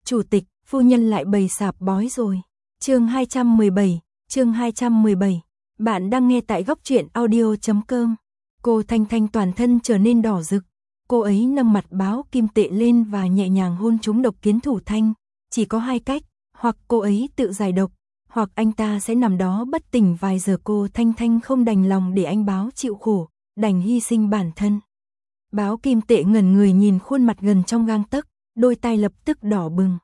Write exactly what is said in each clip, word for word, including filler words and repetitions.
Chủ tịch, phu nhân lại bày sạp bói rồi. Chương hai trăm mười bảy, chương hai trăm mười bảy. Bạn đang nghe tại góc truyện audio chấm com. Cô Thanh Thanh toàn thân trở nên đỏ rực. Cô ấy nâng mặt báo kim tệ lên và nhẹ nhàng hôn trúng độc kiến thủ thanh. Chỉ có hai cách, hoặc cô ấy tự giải độc, hoặc anh ta sẽ nằm đó bất tỉnh vài giờ. Cô Thanh Thanh không đành lòng để anh báo chịu khổ, đành hy sinh bản thân. Báo kim tệ ngẩn người nhìn khuôn mặt gần trong gang tấc, đôi tay lập tức đỏ bừng.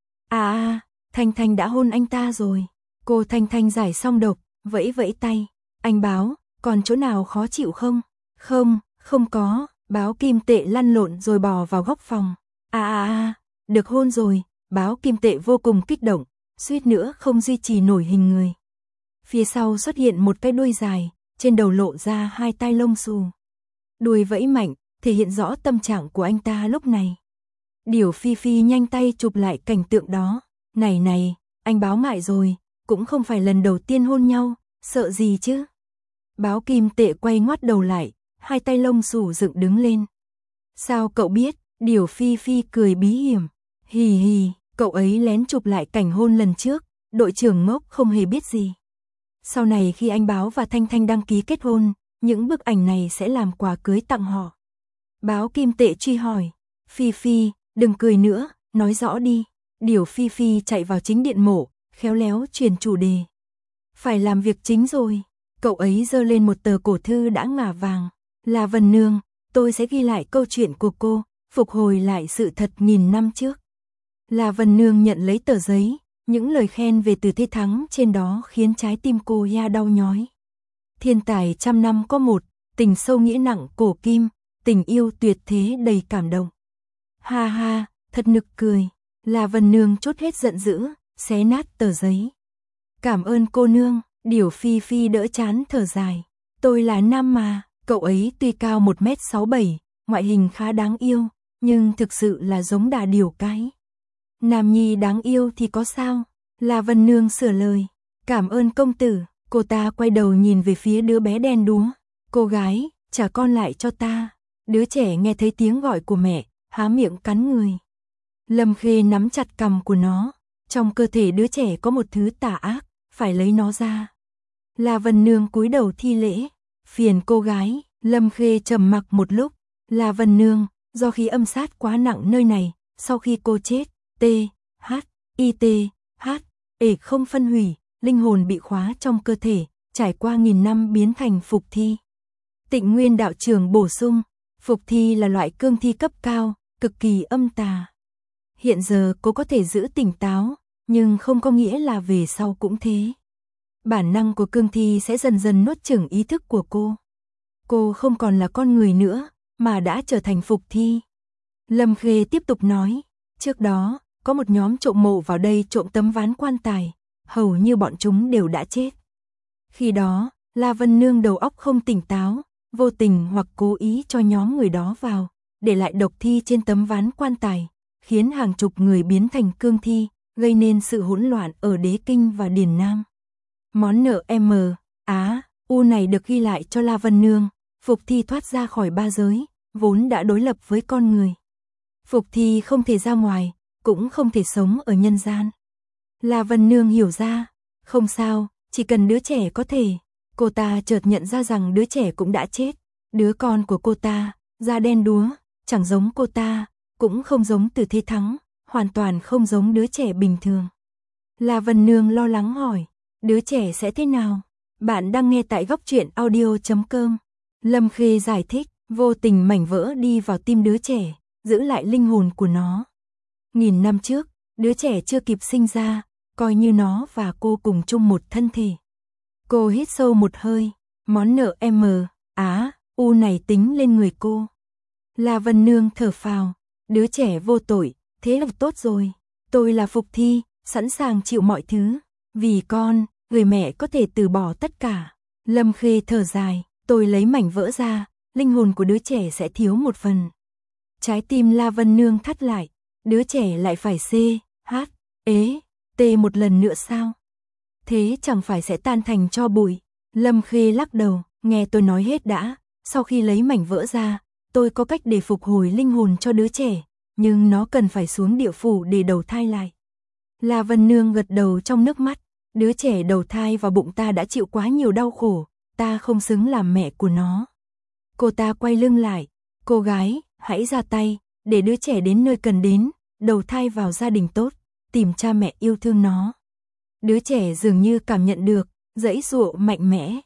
À à, Thanh Thanh đã hôn anh ta rồi. Cô Thanh Thanh giải xong độc, vẫy vẫy tay. Anh báo, còn chỗ nào khó chịu không? Không, không có. Báo kim tệ lăn lộn rồi bò vào góc phòng. À à à, được hôn rồi. Báo kim tệ vô cùng kích động, suýt nữa không duy trì nổi hình người. Phía sau xuất hiện một cái đuôi dài, trên đầu lộ ra hai tai lông xù. Đuôi vẫy mạnh, thể hiện rõ tâm trạng của anh ta lúc này. Điểu Phi Phi nhanh tay chụp lại cảnh tượng đó. Này này, anh báo ngại rồi, cũng không phải lần đầu tiên hôn nhau, sợ gì chứ? Báo kim tệ quay ngoắt đầu lại, hai tay lông xù dựng đứng lên. Sao cậu biết? Điểu Phi Phi cười bí hiểm. Hì hì, cậu ấy lén chụp lại cảnh hôn lần trước, đội trưởng ngốc không hề biết gì. Sau này khi anh báo và Thanh Thanh đăng ký kết hôn, những bức ảnh này sẽ làm quà cưới tặng họ. Báo kim tệ truy hỏi. Phi Phi, đừng cười nữa, nói rõ đi. Điểu Phi Phi chạy vào chính điện mộ, khéo léo truyền chủ đề. Phải làm việc chính rồi. Cậu ấy giơ lên một tờ cổ thư đã ngả vàng. Là Vân Nương, tôi sẽ ghi lại câu chuyện của cô, phục hồi lại sự thật nghìn năm trước. Là Vân Nương nhận lấy tờ giấy, những lời khen về Từ Thế Thắng trên đó khiến trái tim cô ya đau nhói. Thiên tài trăm năm có một, tình sâu nghĩa nặng cổ kim, tình yêu tuyệt thế đầy cảm động. Ha ha, thật nực cười. Là Vân Nương trút hết giận dữ, xé nát tờ giấy. Cảm ơn cô nương. Điểu Phi Phi đỡ chán thở dài. Tôi là nam mà. Cậu ấy tuy cao một mét sáu bảy, ngoại hình khá đáng yêu, nhưng thực sự là giống đà điểu cái. Nam nhi đáng yêu thì có sao? Là Vân Nương sửa lời. Cảm ơn công tử. Cô ta quay đầu nhìn về phía đứa bé đen đúa. Cô gái, trả con lại cho ta. Đứa trẻ nghe thấy tiếng gọi của mẹ, há miệng cắn người. Lâm Khê nắm chặt cằm của nó. Trong cơ thể đứa trẻ có một thứ tà ác, phải lấy nó ra. Là Vân Nương cúi đầu thi lễ. Phiền cô gái. Lâm Khê trầm mặc một lúc. Là Vân Nương, do khí âm sát quá nặng nơi này, sau khi cô chết, T, H, I T, H, ể không phân hủy, linh hồn bị khóa trong cơ thể, trải qua nghìn năm biến thành phục thi. Tịnh Nguyên đạo trưởng bổ sung, phục thi là loại cương thi cấp cao, cực kỳ âm tà. Hiện giờ cô có thể giữ tỉnh táo, nhưng không có nghĩa là về sau cũng thế. Bản năng của cương thi sẽ dần dần nuốt chửng ý thức của cô. Cô không còn là con người nữa, mà đã trở thành phục thi. Lâm Khê tiếp tục nói, trước đó, có một nhóm trộm mộ vào đây trộm tấm ván quan tài, hầu như bọn chúng đều đã chết. Khi đó, La Vân Nương đầu óc không tỉnh táo, vô tình hoặc cố ý cho nhóm người đó vào, để lại độc thi trên tấm ván quan tài, khiến hàng chục người biến thành cương thi, gây nên sự hỗn loạn ở Đế Kinh và Điền Nam. Món nợ M, Á, U này được ghi lại cho La Vân Nương, phục thi thoát ra khỏi ba giới, vốn đã đối lập với con người. Phục thi không thể ra ngoài, cũng không thể sống ở nhân gian. La Vân Nương hiểu ra, không sao, chỉ cần đứa trẻ có thể. Cô ta chợt nhận ra rằng đứa trẻ cũng đã chết. Đứa con của cô ta, da đen đúa, chẳng giống cô ta, cũng không giống Từ Thế Thắng, hoàn toàn không giống đứa trẻ bình thường. La Vân Nương lo lắng hỏi, đứa trẻ sẽ thế nào? Bạn đang nghe tại góc truyện audio chấm com. Lâm Khê giải thích, vô tình mảnh vỡ đi vào tim đứa trẻ, giữ lại linh hồn của nó. Nghìn năm trước, đứa trẻ chưa kịp sinh ra, coi như nó và cô cùng chung một thân thể. Cô hít sâu một hơi, món nợ M, Á, U này tính lên người cô. La Vân Nương thở phào, đứa trẻ vô tội, thế là tốt rồi. Tôi là phục thi, sẵn sàng chịu mọi thứ. Vì con, người mẹ có thể từ bỏ tất cả. Lâm Khê thở dài, tôi lấy mảnh vỡ ra, linh hồn của đứa trẻ sẽ thiếu một phần. Trái tim La Vân Nương thắt lại, đứa trẻ lại phải C, H, ế, T một lần nữa sao? Thế chẳng phải sẽ tan thành tro bụi? Lâm Khê lắc đầu, nghe tôi nói hết đã, sau khi lấy mảnh vỡ ra, tôi có cách để phục hồi linh hồn cho đứa trẻ, nhưng nó cần phải xuống địa phủ để đầu thai lại. La Vân Nương gật đầu trong nước mắt, đứa trẻ đầu thai vào bụng ta đã chịu quá nhiều đau khổ, ta không xứng làm mẹ của nó. Cô ta quay lưng lại, cô gái, hãy ra tay, để đứa trẻ đến nơi cần đến, đầu thai vào gia đình tốt, tìm cha mẹ yêu thương nó. Đứa trẻ dường như cảm nhận được, giãy giụa mạnh mẽ.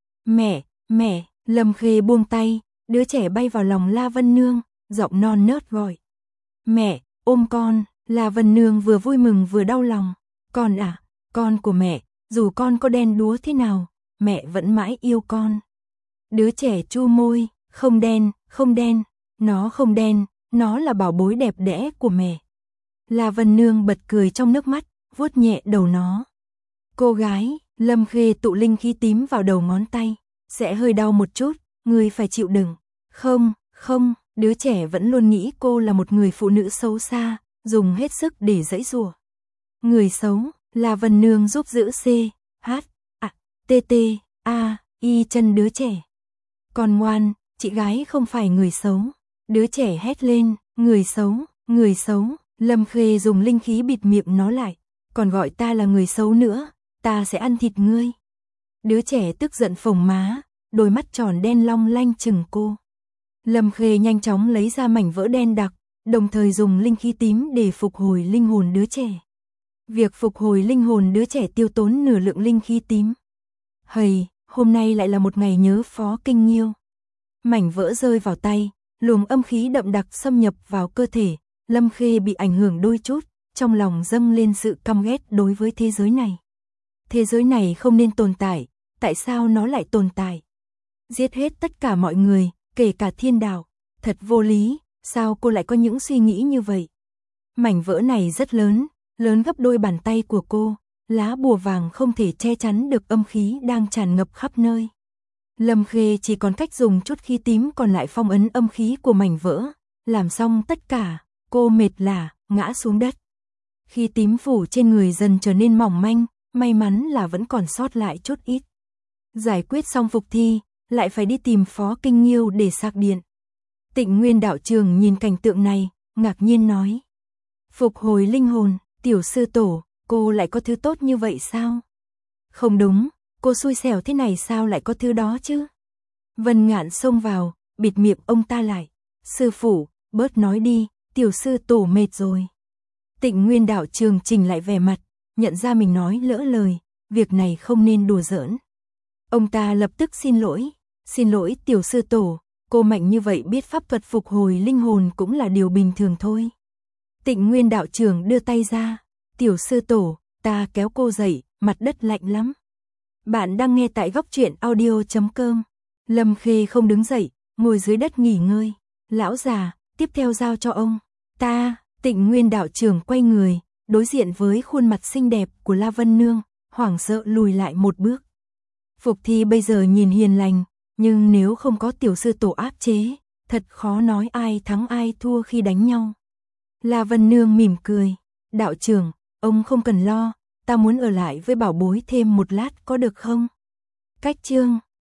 Mẹ, mẹ, Lâm Khê buông tay, đứa trẻ bay vào lòng La Vân Nương, giọng non nớt gọi. Mẹ, ôm con, La Vân Nương vừa vui mừng vừa đau lòng. Con à, con của mẹ, dù con có đen đúa thế nào, mẹ vẫn mãi yêu con. Đứa trẻ chu môi, không đen, không đen, nó không đen, nó là bảo bối đẹp đẽ của mẹ. La Vân Nương bật cười trong nước mắt, vuốt nhẹ đầu nó. Cô gái, Lâm Khê tụ linh khí tím vào đầu ngón tay, sẽ hơi đau một chút, ngươi phải chịu đựng. Không, không, đứa trẻ vẫn luôn nghĩ cô là một người phụ nữ xấu xa, dùng hết sức để giãy giụa. Người xấu, La Vân Nương giúp giữ C, H, A, T T, A, Y chân đứa trẻ. Còn ngoan, chị gái không phải người xấu. Đứa trẻ hét lên, người xấu, người xấu. Lâm Khê dùng linh khí bịt miệng nó lại, còn gọi ta là người xấu nữa, ta sẽ ăn thịt ngươi. Đứa trẻ tức giận phồng má, đôi mắt tròn đen long lanh chừng cô. Lâm Khê nhanh chóng lấy ra mảnh vỡ đen đặc, đồng thời dùng linh khí tím để phục hồi linh hồn đứa trẻ. Việc phục hồi linh hồn đứa trẻ tiêu tốn nửa lượng linh khí tím. Hầy, hôm nay lại là một ngày nhớ Phó Kinh Nghiêu. Mảnh vỡ rơi vào tay, luồng âm khí đậm đặc xâm nhập vào cơ thể, Lâm Khê bị ảnh hưởng đôi chút, trong lòng dâng lên sự căm ghét đối với thế giới này. Thế giới này không nên tồn tại, tại sao nó lại tồn tại? Giết hết tất cả mọi người, kể cả thiên đạo, thật vô lý, sao cô lại có những suy nghĩ như vậy? Mảnh vỡ này rất lớn, lớn gấp đôi bàn tay của cô, lá bùa vàng không thể che chắn được âm khí đang tràn ngập khắp nơi. Lâm Khê chỉ còn cách dùng chút khí tím còn lại phong ấn âm khí của mảnh vỡ, làm xong tất cả, cô mệt lả, ngã xuống đất. Khí tím phủ trên người dần trở nên mỏng manh, may mắn là vẫn còn sót lại chút ít. Giải quyết xong phục thi, lại phải đi tìm Phó Kinh Nghiêu để sạc điện. Tịnh Nguyên đạo trường nhìn cảnh tượng này, ngạc nhiên nói. Phục hồi linh hồn, tiểu sư tổ, cô lại có thứ tốt như vậy sao? Không đúng, cô xui xẻo thế này sao lại có thứ đó chứ? Vân Ngạn xông vào, bịt miệng ông ta lại. Sư phụ, bớt nói đi, tiểu sư tổ mệt rồi. Tịnh Nguyên đạo trường chỉnh lại vẻ mặt, nhận ra mình nói lỡ lời, việc này không nên đùa giỡn. Ông ta lập tức xin lỗi, xin lỗi tiểu sư tổ, cô mạnh như vậy biết pháp thuật phục hồi linh hồn cũng là điều bình thường thôi. Tịnh Nguyên đạo trưởng đưa tay ra, tiểu sư tổ, ta kéo cô dậy, mặt đất lạnh lắm. Bạn đang nghe tại góc truyện audio chấm com. Lâm Khê không đứng dậy, ngồi dưới đất nghỉ ngơi. Lão già, tiếp theo giao cho ông. Ta, Tịnh Nguyên đạo trưởng quay người, đối diện với khuôn mặt xinh đẹp của La Vân Nương, hoảng sợ lùi lại một bước. Phục thi bây giờ nhìn hiền lành, nhưng nếu không có tiểu sư tổ áp chế, thật khó nói ai thắng ai thua khi đánh nhau. La Vân Nương mỉm cười, đạo trưởng, ông không cần lo, ta muốn ở lại với bảo bối thêm một lát có được không? Cách chương